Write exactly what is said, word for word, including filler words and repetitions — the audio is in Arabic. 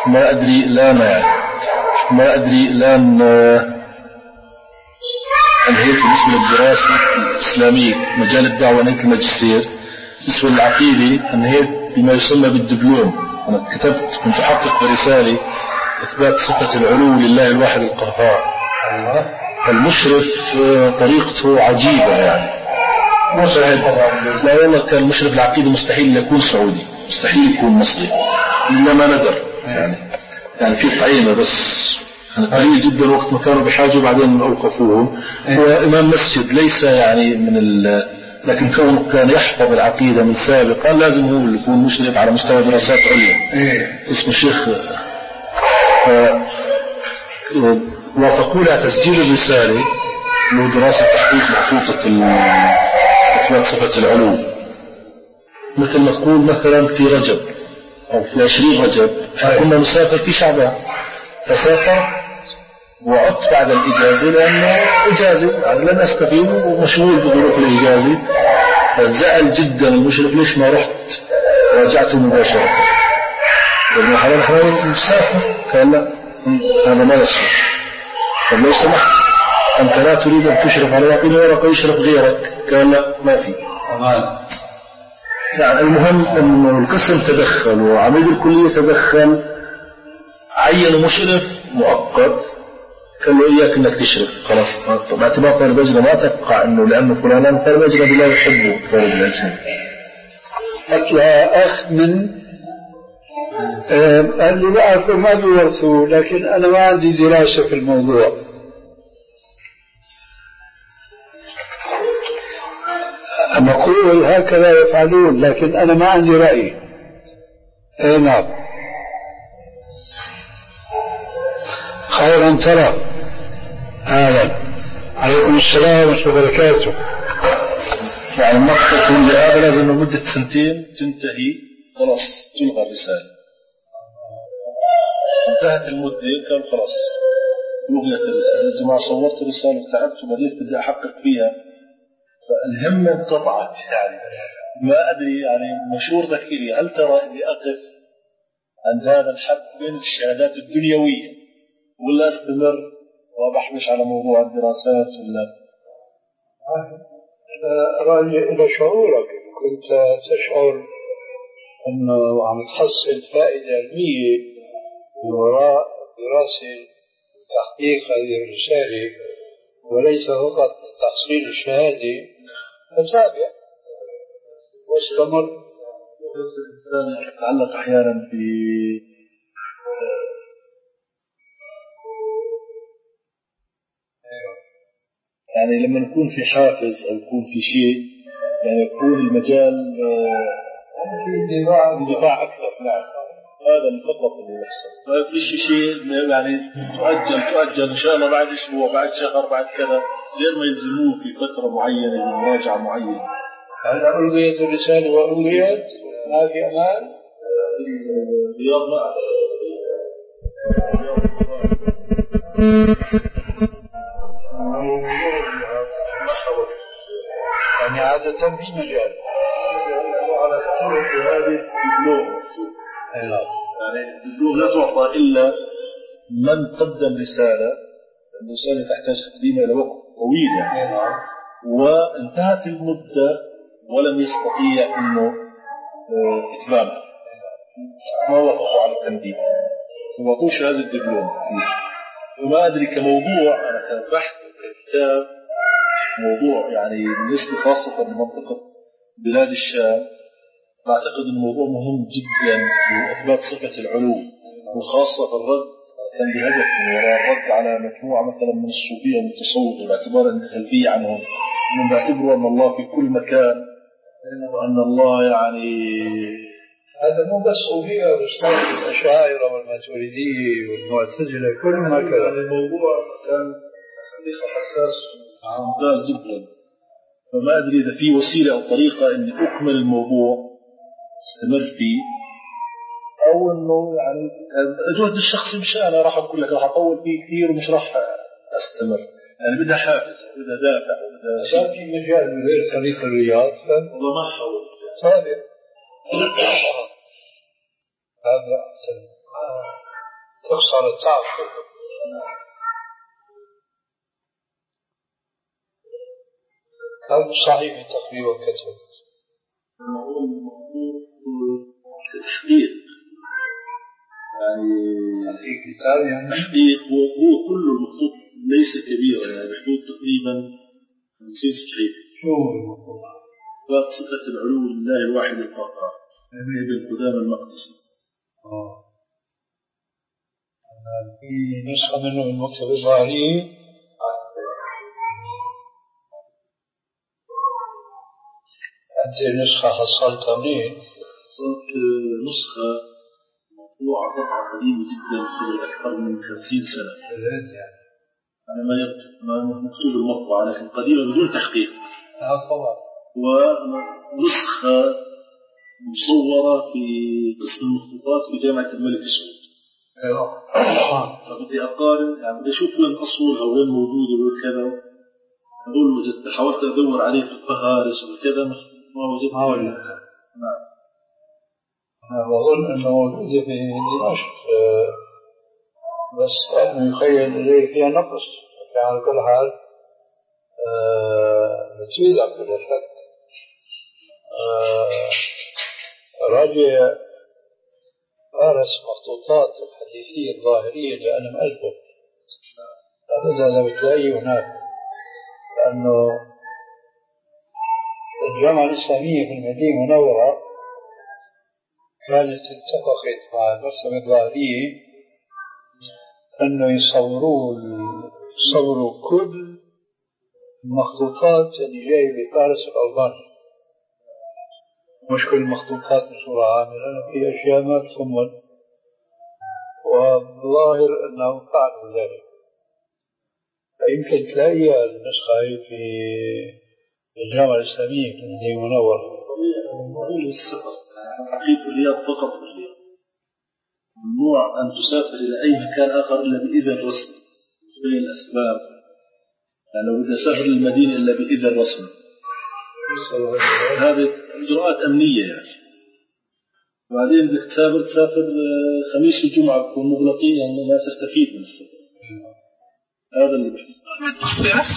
ما أدري الآن يعني ما أدري الآن أنهيت بالنسبة للدراسة الإسلامية مجال الدعوة نهيت الماجستير. بالنسبة للعقيدة أنهيت بما يسمى بالدبلوم. أنا كتبت كنت أحقق برسالة إثبات صفة العلو لله الواحد القهار. المشرف طريقته عجيبة يعني لا والله كان مشرف العقيدة مستحيل يكون سعودي مستحيل يكون مصري إنما ندر يعني يعني في قعيمة بس قليل جدا وقت ما كانوا بحاجة وبعدين أوقفوهم. هو إمام مسجد ليس يعني من ال لكن كونه كان يحفظ العقيدة من سابقا لازم هو اللي يكون مشرف على مستوى دراسات عليا اسمه الشيخ وتقول تسجيل الرسالة له دراسة تحقيق محطوطة إثبات صفة العلو مثل ما تقول مثلا في رجب أو في عشرين رجب كنا نسافر في شعبان فسافر وعدت بعد الإجازة لأنه إجازة يعني لن أستفيد ومشغول بظروف الإجازة فزعل جدا المشرف ليش ما رحت راجعته مباشرة لأنه حرام حرام مسافر قال لا هذا ما يصح طب لو سمحت أنت لا تريد أن تشرف على يعطيني ورقة يشرف غيرك قال لا ما في يعني المهم أنه القسم تدخل وعميد الكلية تدخل عين مشرف مؤقت قال له إياك أنك تشرف خلاص باعتبار طالب أجنبي ما تبقى أنه لأنه فلان طالب أجنبي لا يحبه طالب الأجنبي. أطلع أخ من قال لي بعرف ما بيورثوا لكن أنا ما عندي دراسة في الموضوع. نقول هكذا يفعلون لكن أنا ما عندي رأي. أي نعم خيرا ترى. أهلا عليكم السلام ورحمة الله وبركاته. يعني النقطة اللي هذا لازم لمدة سنتين تنتهي خلاص تلغى الرسالة انتهت المدة كان خلاص لغيت الرسالة. إذا ما صورت الرسالة وتعبت وبديت بدي أحقق فيها فالهمة انقطعت يعني ما أدري يعني مشهور ذكري هل ترى إني أقف عند هذا الحد من الشهادات الدنيوية ولا أستمر وبحبش على موضوع الدراسات ولا راجع إلى شعورك كنت تشعر أنه عم تحصل فائدة علمية من وراء دراسة وتحقيق هذه الرسالة وليس فقط تحصيل الشهادة فتابع واستمر. بس الإنسان يتعلق أحيانا في يعني لما نكون في حافز أو يكون في شيء يعني يكون المجال في اندفاع اندفاع أكثر. نعم هذا فقط اللي يحصل ما فيش شيء يعني تؤجل تؤجل إن شاء الله بعد أسبوع بعد شهر بعد كذا غير ما يلزموه في فترة معينة لمراجعة معينة. هل ألغيت الرسالة وألغيت ما في أمان؟ رياض ما يعني عادة في مجال على صورة هذه الدبلوم يعني الدبلوم لا تعطى إلا من قدم رسالة. الرسالة تحتاج تقديمها إلى وقت طويل يعني وانتهت المدة ولم يستطيع إنه إتمامها ما وقفوا على التمديد وما وقفوش هذا الدبلوم. وما أدري كموضوع أنا كان بحث كتاب موضوع يعني بالنسبة خاصة لمنطقة بلاد الشام أعتقد أن الموضوع مهم جدا لإثبات صفة العلو وخاصة الرد كان بهدف من وراء الرد على مجموعة مثلا من الصوفية والتصوف باعتبار أن الخلفية عنهم أنهم بيعتبروا أن الله في كل مكان وأن الله يعني هذا مو بس صوفية بس الأشاعرة والماتريدية والمعتزلة كل ما كان الموضوع كان حساس ممتاز جدا. فما أدري إذا في وسيلة أو طريقة إني أكمل الموضوع استمر فيه أو إنه يعني جهد الشخصي مش أنا راح أقول لك راح أطول فيه كثير ومش راح أستمر يعني بدها حافز بدها دافع بدها صار في مجال من غير طريق الرياض والله ما حاول صادق هذا أحسن تخسر التعب كله. كم صحيح تقريبا كتب؟ هو المفروض تحقيق، يعني في كتاب يعني تحقيق هو كله المخطوط ليس كبيرا، يعني محدود تقريبا خمسين صحيح. شو هو المفروض؟ باب صفة العلو لله الواحد القهار ابن قدامى المقدسي. اه في نسخة منه من مكتب الظاهري. أنت نسخة حصلتها منين؟ حصلت نسخة مطبوعة طبعة قديمة جدا قبل أكثر من خمسين سنة. يعني أنا ما ما مكتوب المطبوعة لكن قديمة بدون تحقيق. آه طبعا. ونسخة مصورة في قسم المخطوطات في جامعة الملك سعود. فبدي أقارن، يعني بدي أشوف وين أصولها وين موجودة وكذا. أقول وجدت، حاولت أدور عليه في الفهارس وكذا ما وجدت. ما وجدت. نعم. أنا بظن أنه موجودة في دمشق، بس أنه يخيل إليه فيها نقص. على كل حال بتفيدك بلا شك. راجع فارس مخطوطات الحديثية الظاهرية اللي أنا مألفه، أبدا لو بتلاقيه هناك، لأنه الجامعة الإسلامية في المدينة المنورة كانت اتفقت مع المكتبة الظاهرية أنه يصوروا يصوروا كل المخطوطات اللي جاية بفارس الألباني، مش كل المخطوطات بصورة عامة، لأنه في أشياء ما تكمل، والظاهر أنهم فعلوا ذلك. فيمكن تلاقيها النسخة في الجامعة الإسلامية في المدينة المنورة. طويل السفر، أقيم في الرياض فقط في الرياض، ممنوع أن تسافر إلى أي مكان آخر إلا بإذن رسمي بين الأسباب، يعني لو بدي أسافر للمدينة إلا بإذن رسمي. هذه إجراءات أمنية يعني. وبعدين بدك تسافر تسافر خميس الجمعة بكون مغلقين، يعني لا تستفيد من السفر. هذا اللي بحث.